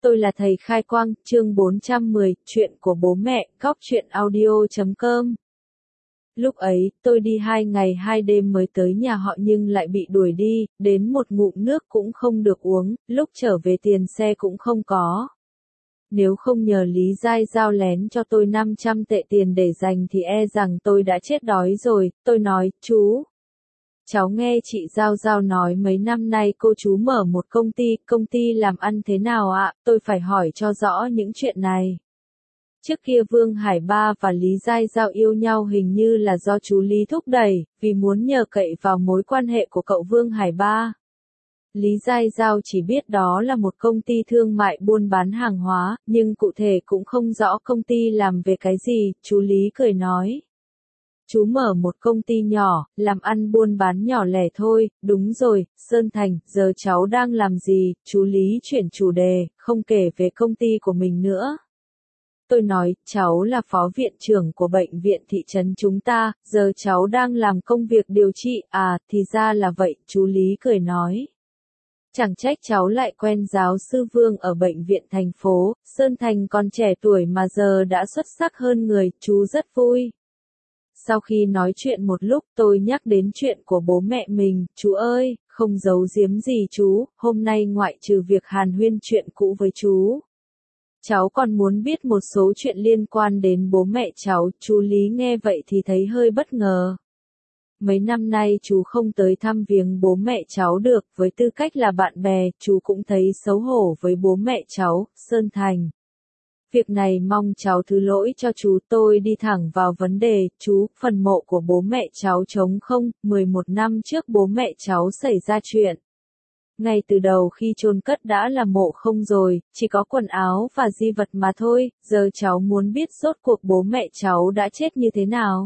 Tôi là thầy Khai Quang, chương 410, chuyện của bố mẹ, góc chuyện audio.com. Lúc ấy, tôi đi 2 ngày 2 đêm mới tới nhà họ nhưng lại bị đuổi đi, đến một ngụm nước cũng không được uống, lúc trở về tiền xe cũng không có. Nếu không nhờ Lý Giai Giao lén cho tôi 500 tệ tiền để dành thì e rằng tôi đã chết đói rồi. Tôi nói, cháu nghe chị Giao Giao nói mấy năm nay cô chú mở một công ty làm ăn thế nào ạ? Tôi phải hỏi cho rõ những chuyện này. Trước kia Vương Hải Ba và Lý Giai Giao yêu nhau hình như là do chú Lý thúc đẩy, vì muốn nhờ cậy vào mối quan hệ của cậu Vương Hải Ba. Lý Giai Giao chỉ biết đó là một công ty thương mại buôn bán hàng hóa, nhưng cụ thể cũng không rõ công ty làm về cái gì. Chú Lý cười nói. Chú mở một công ty nhỏ, làm ăn buôn bán nhỏ lẻ thôi. Đúng rồi, Sơn Thành, giờ cháu đang làm gì? Chú Lý chuyển chủ đề, không kể về công ty của mình nữa. Tôi nói, cháu là phó viện trưởng của bệnh viện thị trấn chúng ta, giờ cháu đang làm công việc điều trị. À, thì ra là vậy, chú Lý cười nói. Chẳng trách cháu lại quen giáo sư Vương ở bệnh viện thành phố, Sơn Thành còn trẻ tuổi mà giờ đã xuất sắc hơn người, chú rất vui. Sau khi nói chuyện một lúc tôi nhắc đến chuyện của bố mẹ mình, chú ơi, không giấu giếm gì chú, hôm nay ngoại trừ việc hàn huyên chuyện cũ với chú. Cháu còn muốn biết một số chuyện liên quan đến bố mẹ cháu. Chú Lý nghe vậy thì thấy hơi bất ngờ. Mấy năm nay chú không tới thăm viếng bố mẹ cháu được, với tư cách là bạn bè, chú cũng thấy xấu hổ với bố mẹ cháu, Sơn Thành. Việc này mong cháu thứ lỗi cho chú. Tôi đi thẳng vào vấn đề, chú, phần mộ của bố mẹ cháu trống không, 11 năm trước bố mẹ cháu xảy ra chuyện. Ngay từ đầu khi chôn cất đã là mộ không rồi, chỉ có quần áo và di vật mà thôi, giờ cháu muốn biết rốt cuộc bố mẹ cháu đã chết như thế nào.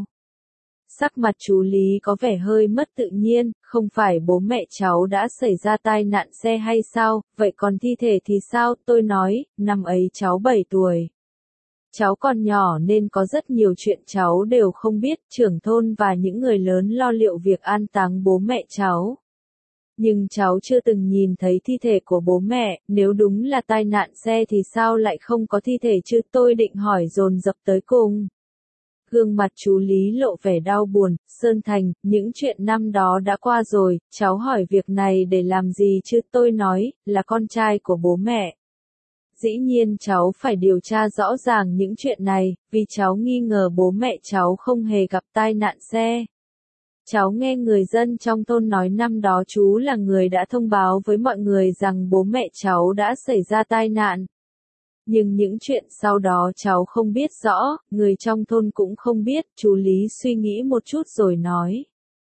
Sắc mặt chú Lý có vẻ hơi mất tự nhiên, không phải bố mẹ cháu đã xảy ra tai nạn xe hay sao, vậy còn thi thể thì sao? Tôi nói, năm ấy cháu 7 tuổi. Cháu còn nhỏ nên có rất nhiều chuyện cháu đều không biết, trưởng thôn và những người lớn lo liệu việc an táng bố mẹ cháu. Nhưng cháu chưa từng nhìn thấy thi thể của bố mẹ, nếu đúng là tai nạn xe thì sao lại không có thi thể chứ? Tôi định hỏi dồn dập tới cùng. Gương mặt chú Lý lộ vẻ đau buồn. Sơn Thành, những chuyện năm đó đã qua rồi, cháu hỏi việc này để làm gì chứ? Tôi nói, là con trai của bố mẹ. Dĩ nhiên cháu phải điều tra rõ ràng những chuyện này, vì cháu nghi ngờ bố mẹ cháu không hề gặp tai nạn xe. Cháu nghe người dân trong thôn nói năm đó chú là người đã thông báo với mọi người rằng bố mẹ cháu đã xảy ra tai nạn. Nhưng những chuyện sau đó cháu không biết rõ, người trong thôn cũng không biết. Chú Lý suy nghĩ một chút rồi nói.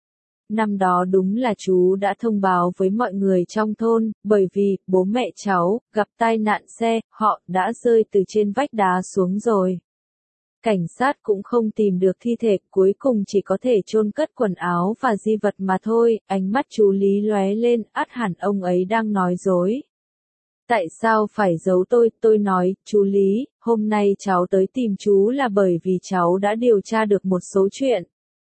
Năm đó đúng là chú đã thông báo với mọi người trong thôn, bởi vì bố mẹ cháu gặp tai nạn xe, họ đã rơi từ trên vách đá xuống rồi. Cảnh sát cũng không tìm được thi thể, cuối cùng chỉ có thể chôn cất quần áo và di vật mà thôi. Ánh mắt chú Lý lóe lên, ắt hẳn ông ấy đang nói dối. Tại sao phải giấu tôi? Tôi nói, chú Lý, hôm nay cháu tới tìm chú là bởi vì cháu đã điều tra được một số chuyện.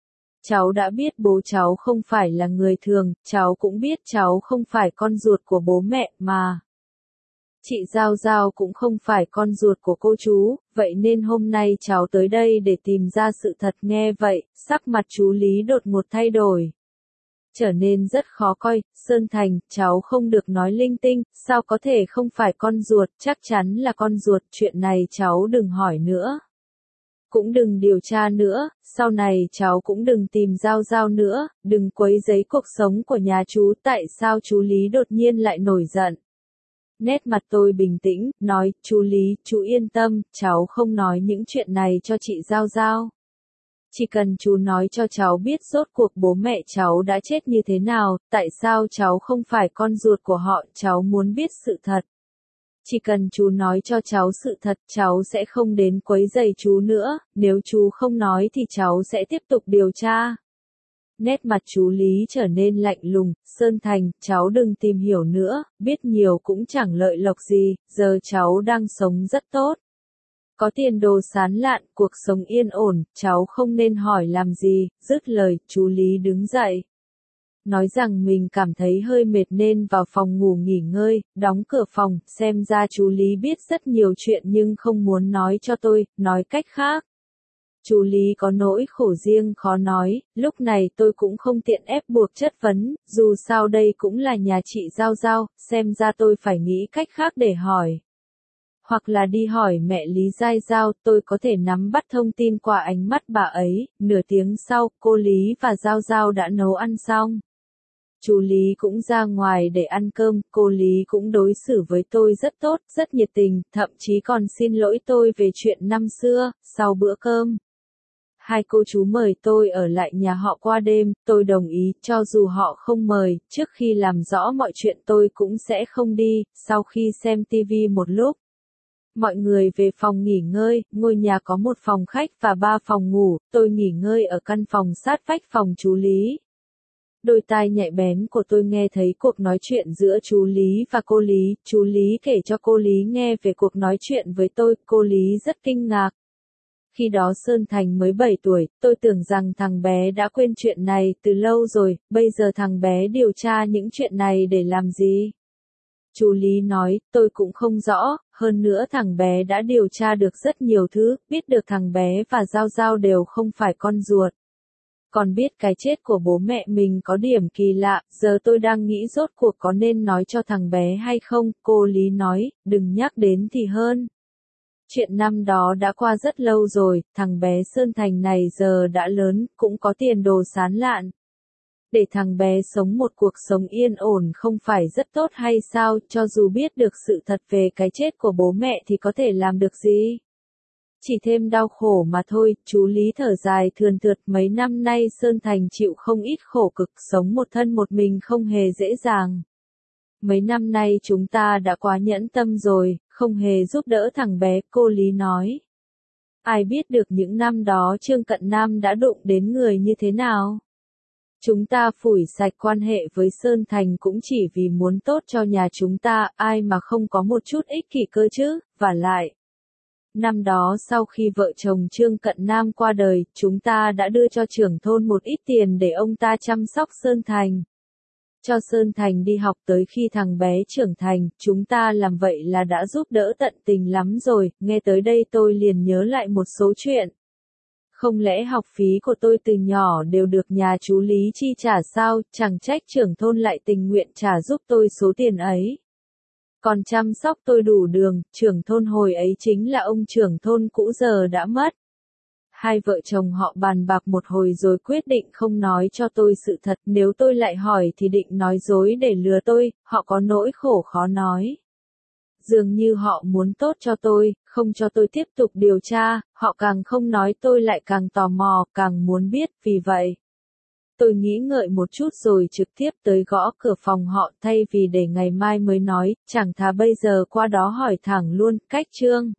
Cháu đã biết bố cháu không phải là người thường, cháu cũng biết cháu không phải con ruột của bố mẹ mà. Chị Giao Giao cũng không phải con ruột của cô chú, vậy nên hôm nay cháu tới đây để tìm ra sự thật. Nghe vậy, sắc mặt chú Lý đột ngột thay đổi. Trở nên rất khó coi. Sơn Thành, cháu không được nói linh tinh, sao có thể không phải con ruột, chắc chắn là con ruột, chuyện này cháu đừng hỏi nữa. Cũng đừng điều tra nữa, sau này cháu cũng đừng tìm Giao Giao nữa, đừng quấy rầy cuộc sống của nhà chú. Tại sao chú Lý đột nhiên lại nổi giận? Nét mặt tôi bình tĩnh, nói, chú Lý, chú yên tâm, cháu không nói những chuyện này cho chị Giao Giao. Chỉ cần chú nói cho cháu biết rốt cuộc bố mẹ cháu đã chết như thế nào, tại sao cháu không phải con ruột của họ, cháu muốn biết sự thật. Chỉ cần chú nói cho cháu sự thật, cháu sẽ không đến quấy rầy chú nữa, nếu chú không nói thì cháu sẽ tiếp tục điều tra. Nét mặt chú Lý trở nên lạnh lùng. Sơn Thành, cháu đừng tìm hiểu nữa, biết nhiều cũng chẳng lợi lộc gì, giờ cháu đang sống rất tốt. Có tiền đồ sáng lạn, cuộc sống yên ổn, cháu không nên hỏi làm gì. Dứt lời, chú Lý đứng dậy. nói rằng mình cảm thấy hơi mệt nên vào phòng ngủ nghỉ ngơi, đóng cửa phòng, xem ra chú Lý biết rất nhiều chuyện nhưng không muốn nói cho tôi, nói cách khác. Chú Lý có nỗi khổ riêng khó nói, lúc này tôi cũng không tiện ép buộc chất vấn, dù sao đây cũng là nhà chị Giao Giao, xem ra tôi phải nghĩ cách khác để hỏi. Hoặc là đi hỏi mẹ Lý Giai Giao, tôi có thể nắm bắt thông tin qua ánh mắt bà ấy. Nửa tiếng sau, cô Lý và Giao Giao đã nấu ăn xong. Chú Lý cũng ra ngoài để ăn cơm, cô Lý cũng đối xử với tôi rất tốt, rất nhiệt tình, thậm chí còn xin lỗi tôi về chuyện năm xưa. Sau bữa cơm, hai cô chú mời tôi ở lại nhà họ qua đêm, tôi đồng ý, cho dù họ không mời, trước khi làm rõ mọi chuyện tôi cũng sẽ không đi. Sau khi xem TV một lúc, mọi người về phòng nghỉ ngơi, ngôi nhà có một phòng khách và 3 phòng ngủ, tôi nghỉ ngơi ở căn phòng sát vách phòng chú Lý. Đôi tai nhạy bén của tôi nghe thấy cuộc nói chuyện giữa chú Lý và cô Lý, chú Lý kể cho cô Lý nghe về cuộc nói chuyện với tôi, cô Lý rất kinh ngạc. Khi đó Sơn Thành mới 7 tuổi, tôi tưởng rằng thằng bé đã quên chuyện này từ lâu rồi, bây giờ thằng bé điều tra những chuyện này để làm gì? Chú Lý nói, tôi cũng không rõ, hơn nữa thằng bé đã điều tra được rất nhiều thứ, biết được thằng bé và Giao Giao đều không phải con ruột. Còn biết cái chết của bố mẹ mình có điểm kỳ lạ, giờ tôi đang nghĩ rốt cuộc có nên nói cho thằng bé hay không, cô Lý nói, đừng nhắc đến thì hơn. Chuyện năm đó đã qua rất lâu rồi, thằng bé Sơn Thành này giờ đã lớn, cũng có tiền đồ sáng lạn. Để thằng bé sống một cuộc sống yên ổn không phải rất tốt hay sao, cho dù biết được sự thật về cái chết của bố mẹ thì có thể làm được gì? Chỉ thêm đau khổ mà thôi, chú Lý thở dài thườn thượt, mấy năm nay Sơn Thành chịu không ít khổ cực, sống một thân một mình không hề dễ dàng. Mấy năm nay chúng ta đã quá nhẫn tâm rồi, không hề giúp đỡ thằng bé, cô Lý nói. Ai biết được những năm đó Trương Cận Nam đã đụng đến người như thế nào? Chúng ta phủi sạch quan hệ với Sơn Thành cũng chỉ vì muốn tốt cho nhà chúng ta, ai mà không có một chút ích kỷ cơ chứ, vả lại. Năm đó sau khi vợ chồng Trương Cận Nam qua đời, chúng ta đã đưa cho trưởng thôn một ít tiền để ông ta chăm sóc Sơn Thành. Cho Sơn Thành đi học tới khi thằng bé trưởng thành, chúng ta làm vậy là đã giúp đỡ tận tình lắm rồi, nghe tới đây tôi liền nhớ lại một số chuyện. Không lẽ học phí của tôi từ nhỏ đều được nhà chú Lý chi trả sao, chẳng trách trưởng thôn lại tình nguyện trả giúp tôi số tiền ấy. Còn chăm sóc tôi đủ đường, trưởng thôn hồi ấy chính là ông trưởng thôn cũ giờ đã mất. Hai vợ chồng họ bàn bạc một hồi rồi quyết định không nói cho tôi sự thật, nếu tôi lại hỏi thì định nói dối để lừa tôi, họ có nỗi khổ khó nói. Dường như họ muốn tốt cho tôi, không cho tôi tiếp tục điều tra, họ càng không nói tôi lại càng tò mò, càng muốn biết, vì vậy. Tôi nghĩ ngợi một chút rồi trực tiếp tới gõ cửa phòng họ thay vì để ngày mai mới nói, chẳng thà bây giờ qua đó hỏi thẳng luôn, cách Trương.